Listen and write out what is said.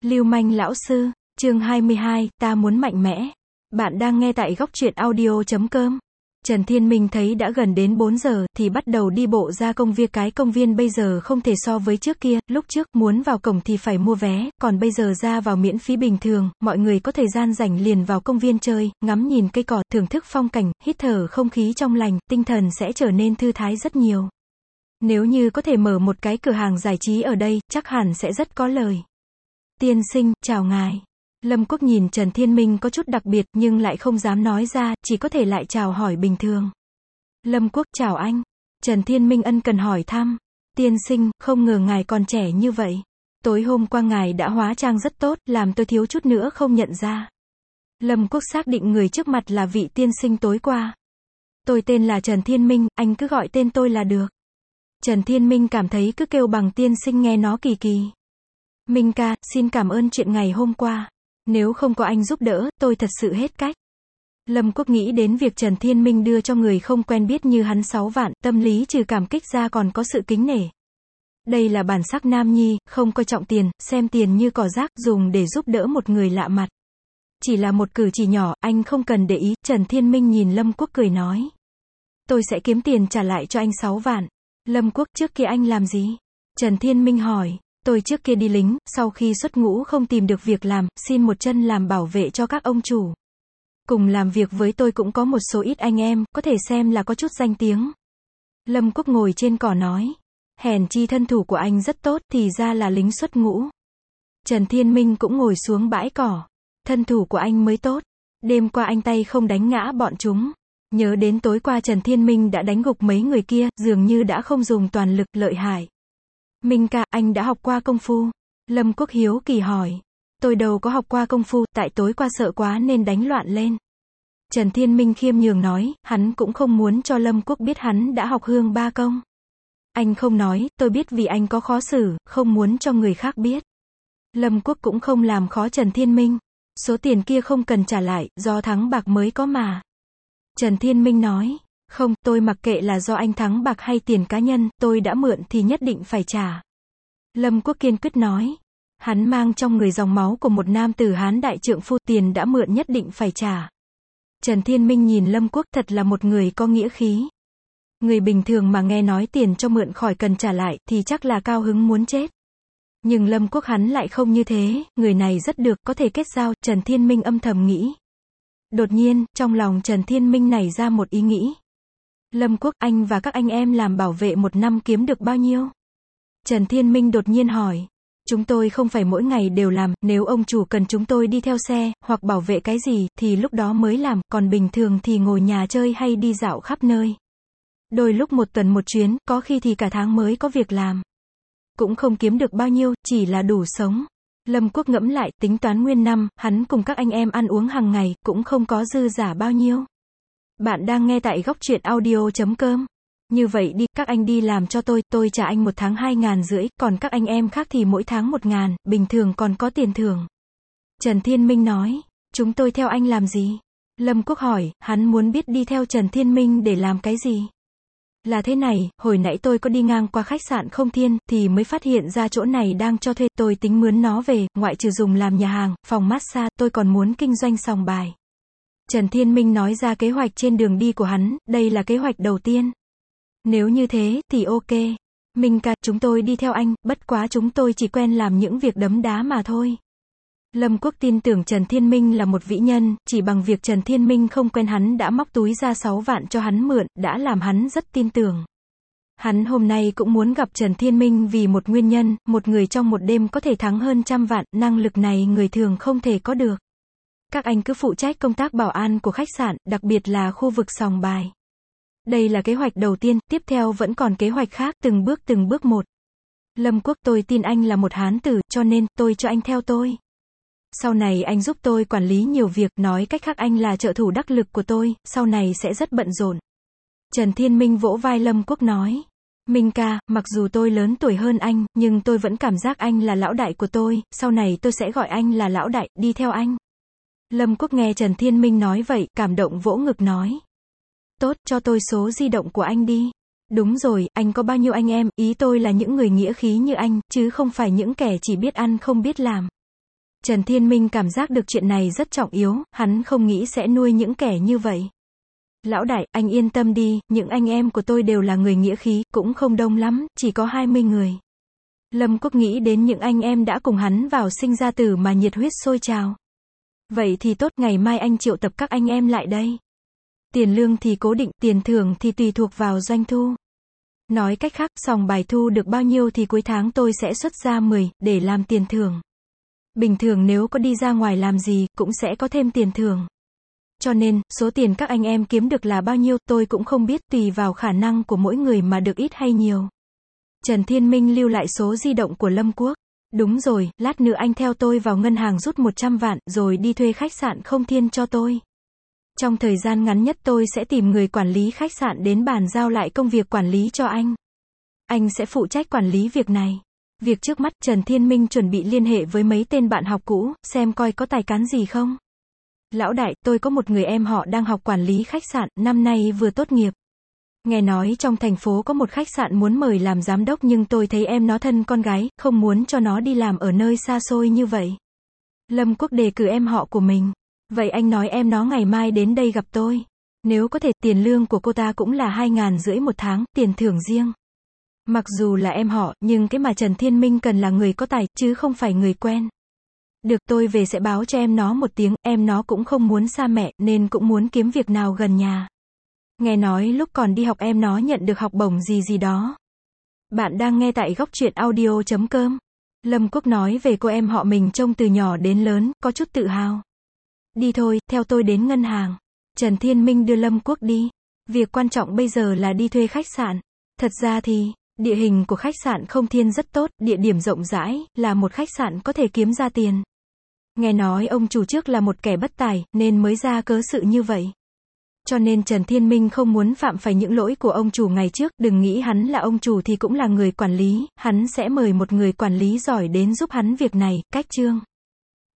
Lưu manh lão sư, chương 22, ta muốn mạnh mẽ. Bạn đang nghe tại góc truyện audio.com. Trần Thiên Minh thấy đã gần đến 4 giờ, thì bắt đầu đi bộ ra công viên. Cái công viên bây giờ không thể so với trước kia, lúc trước, muốn vào cổng thì phải mua vé, còn bây giờ ra vào miễn phí bình thường, mọi người có thời gian rảnh liền vào công viên chơi, ngắm nhìn cây cỏ, thưởng thức phong cảnh, hít thở không khí trong lành, tinh thần sẽ trở nên thư thái rất nhiều. Nếu như có thể mở một cái cửa hàng giải trí ở đây, chắc hẳn sẽ rất có lời. Tiên sinh, chào ngài. Lâm Quốc nhìn Trần Thiên Minh có chút đặc biệt, nhưng lại không dám nói ra, chỉ có thể lại chào hỏi bình thường. Lâm Quốc, chào anh. Trần Thiên Minh ân cần hỏi thăm. Tiên sinh, không ngờ ngài còn trẻ như vậy. Tối hôm qua ngài đã hóa trang rất tốt, làm tôi thiếu chút nữa không nhận ra. Lâm Quốc xác định người trước mặt là vị tiên sinh tối qua. Tôi tên là Trần Thiên Minh, anh cứ gọi tên tôi là được. Trần Thiên Minh cảm thấy cứ kêu bằng tiên sinh nghe nó kỳ kỳ. Minh ca, xin cảm ơn chuyện ngày hôm qua. Nếu không có anh giúp đỡ, tôi thật sự hết cách. Lâm Quốc nghĩ đến việc Trần Thiên Minh đưa cho người không quen biết như hắn 6 vạn, tâm lý trừ cảm kích ra còn có sự kính nể. Đây là bản sắc nam nhi, không coi trọng tiền, xem tiền như cỏ rác, dùng để giúp đỡ một người lạ mặt. Chỉ là một cử chỉ nhỏ, anh không cần để ý. Trần Thiên Minh nhìn Lâm Quốc cười nói. Tôi sẽ kiếm tiền trả lại cho anh 6 vạn. Lâm Quốc, trước kia anh làm gì? Trần Thiên Minh hỏi. Tôi trước kia đi lính, sau khi xuất ngũ không tìm được việc làm, xin một chân làm bảo vệ cho các ông chủ. Cùng làm việc với tôi cũng có một số ít anh em, có thể xem là có chút danh tiếng. Lâm Quốc ngồi trên cỏ nói. Hèn chi thân thủ của anh rất tốt, thì ra là lính xuất ngũ. Trần Thiên Minh cũng ngồi xuống bãi cỏ. Thân thủ của anh mới tốt. Đêm qua anh tay không đánh ngã bọn chúng. Nhớ đến tối qua Trần Thiên Minh đã đánh gục mấy người kia, dường như đã không dùng toàn lực, lợi hại. Minh ca, anh đã học qua công phu. Lâm Quốc hiếu kỳ hỏi. Tôi đâu có học qua công phu, tại tối qua sợ quá nên đánh loạn lên. Trần Thiên Minh khiêm nhường nói, hắn cũng không muốn cho Lâm Quốc biết hắn đã học hương ba công. Anh không nói, tôi biết vì anh có khó xử, không muốn cho người khác biết. Lâm Quốc cũng không làm khó Trần Thiên Minh. Số tiền kia không cần trả lại, do thắng bạc mới có mà. Trần Thiên Minh nói. Không, tôi mặc kệ là do anh thắng bạc hay tiền cá nhân, tôi đã mượn thì nhất định phải trả. Lâm Quốc kiên quyết nói. Hắn mang trong người dòng máu của một nam tử Hán đại trượng phu, tiền đã mượn nhất định phải trả. Trần Thiên Minh nhìn Lâm Quốc thật là một người có nghĩa khí. Người bình thường mà nghe nói tiền cho mượn khỏi cần trả lại, thì chắc là cao hứng muốn chết. Nhưng Lâm Quốc hắn lại không như thế, người này rất được, có thể kết giao, Trần Thiên Minh âm thầm nghĩ. Đột nhiên, trong lòng Trần Thiên Minh nảy ra một ý nghĩ. Lâm Quốc, anh và các anh em làm bảo vệ một năm kiếm được bao nhiêu? Trần Thiên Minh đột nhiên hỏi. Chúng tôi không phải mỗi ngày đều làm, nếu ông chủ cần chúng tôi đi theo xe, hoặc bảo vệ cái gì, thì lúc đó mới làm, còn bình thường thì ngồi nhà chơi hay đi dạo khắp nơi. Đôi lúc một tuần một chuyến, có khi thì cả tháng mới có việc làm. Cũng không kiếm được bao nhiêu, chỉ là đủ sống. Lâm Quốc ngẫm lại, tính toán nguyên năm, hắn cùng các anh em ăn uống hàng ngày, cũng không có dư giả bao nhiêu. Bạn đang nghe tại góc truyện audio.com. Như vậy đi, các anh đi làm cho tôi trả anh một tháng 2.500, còn các anh em khác thì mỗi tháng 1.000, bình thường còn có tiền thưởng. Trần Thiên Minh nói. Chúng tôi theo anh làm gì? Lâm Quốc hỏi, hắn muốn biết đi theo Trần Thiên Minh để làm cái gì? Là thế này, hồi nãy tôi có đi ngang qua khách sạn Không Thiên, thì mới phát hiện ra chỗ này đang cho thuê, tôi tính mướn nó về, ngoại trừ dùng làm nhà hàng, phòng massage, tôi còn muốn kinh doanh sòng bài. Trần Thiên Minh nói ra kế hoạch trên đường đi của hắn, đây là kế hoạch đầu tiên. Nếu như thế, thì ok. Minh ca, chúng tôi đi theo anh, bất quá chúng tôi chỉ quen làm những việc đấm đá mà thôi. Lâm Quốc tin tưởng Trần Thiên Minh là một vĩ nhân, chỉ bằng việc Trần Thiên Minh không quen hắn đã móc túi ra 6 vạn cho hắn mượn, đã làm hắn rất tin tưởng. Hắn hôm nay cũng muốn gặp Trần Thiên Minh vì một nguyên nhân, một người trong một đêm có thể thắng hơn 100 vạn, năng lực này người thường không thể có được. Các anh cứ phụ trách công tác bảo an của khách sạn, đặc biệt là khu vực sòng bài. Đây là kế hoạch đầu tiên, tiếp theo vẫn còn kế hoạch khác, từng bước một. Lâm Quốc, tôi tin anh là một hán tử, cho nên, tôi cho anh theo tôi. Sau này anh giúp tôi quản lý nhiều việc, nói cách khác anh là trợ thủ đắc lực của tôi, sau này sẽ rất bận rộn. Trần Thiên Minh vỗ vai Lâm Quốc nói. Minh ca, mặc dù tôi lớn tuổi hơn anh, nhưng tôi vẫn cảm giác anh là lão đại của tôi, sau này tôi sẽ gọi anh là lão đại, đi theo anh. Lâm Quốc nghe Trần Thiên Minh nói vậy, cảm động vỗ ngực nói. Tốt, cho tôi số di động của anh đi. Đúng rồi, anh có bao nhiêu anh em, ý tôi là những người nghĩa khí như anh, chứ không phải những kẻ chỉ biết ăn không biết làm. Trần Thiên Minh cảm giác được chuyện này rất trọng yếu, hắn không nghĩ sẽ nuôi những kẻ như vậy. Lão đại, anh yên tâm đi, những anh em của tôi đều là người nghĩa khí, cũng không đông lắm, chỉ có 20 người. Lâm Quốc nghĩ đến những anh em đã cùng hắn vào sinh ra tử mà nhiệt huyết sôi trào. Vậy thì tốt, ngày mai anh triệu tập các anh em lại đây. Tiền lương thì cố định, tiền thưởng thì tùy thuộc vào doanh thu. Nói cách khác, sòng bài thu được bao nhiêu thì cuối tháng tôi sẽ xuất ra 10, để làm tiền thưởng. Bình thường nếu có đi ra ngoài làm gì, cũng sẽ có thêm tiền thưởng. Cho nên, số tiền các anh em kiếm được là bao nhiêu, tôi cũng không biết, tùy vào khả năng của mỗi người mà được ít hay nhiều. Trần Thiên Minh lưu lại số di động của Lâm Quốc. Đúng rồi, lát nữa anh theo tôi vào ngân hàng rút 100 vạn, rồi đi thuê khách sạn Không Thiên cho tôi. Trong thời gian ngắn nhất tôi sẽ tìm người quản lý khách sạn đến bàn giao lại công việc quản lý cho anh. Anh sẽ phụ trách quản lý việc này. Việc trước mắt, Trần Thiên Minh chuẩn bị liên hệ với mấy tên bạn học cũ, xem coi có tài cán gì không. Lão đại, tôi có một người em họ đang học quản lý khách sạn, năm nay vừa tốt nghiệp. Nghe nói trong thành phố có một khách sạn muốn mời làm giám đốc nhưng tôi thấy em nó thân con gái, không muốn cho nó đi làm ở nơi xa xôi như vậy. Lâm Quốc đề cử em họ của mình. Vậy anh nói em nó ngày mai đến đây gặp tôi. Nếu có thể, tiền lương của cô ta cũng là 2.500 một tháng, tiền thưởng riêng. Mặc dù là em họ, nhưng cái mà Trần Thiên Minh cần là người có tài, chứ không phải người quen. Được, tôi về sẽ báo cho em nó một tiếng, em nó cũng không muốn xa mẹ, nên cũng muốn kiếm việc nào gần nhà. Nghe nói lúc còn đi học em nó nhận được học bổng gì đó. Bạn đang nghe tại góc truyện audio.com. Lâm Quốc nói về cô em họ mình trông từ nhỏ đến lớn, có chút tự hào. Đi thôi, theo tôi đến ngân hàng. Trần Thiên Minh đưa Lâm Quốc đi. Việc quan trọng bây giờ là đi thuê khách sạn. Thật ra thì, địa hình của khách sạn Không Thiên rất tốt, địa điểm rộng rãi, là một khách sạn có thể kiếm ra tiền. Nghe nói ông chủ trước là một kẻ bất tài, nên mới ra cớ sự như vậy. Cho nên Trần Thiên Minh không muốn phạm phải những lỗi của ông chủ ngày trước, đừng nghĩ hắn là ông chủ thì cũng là người quản lý, hắn sẽ mời một người quản lý giỏi đến giúp hắn việc này, cách chương.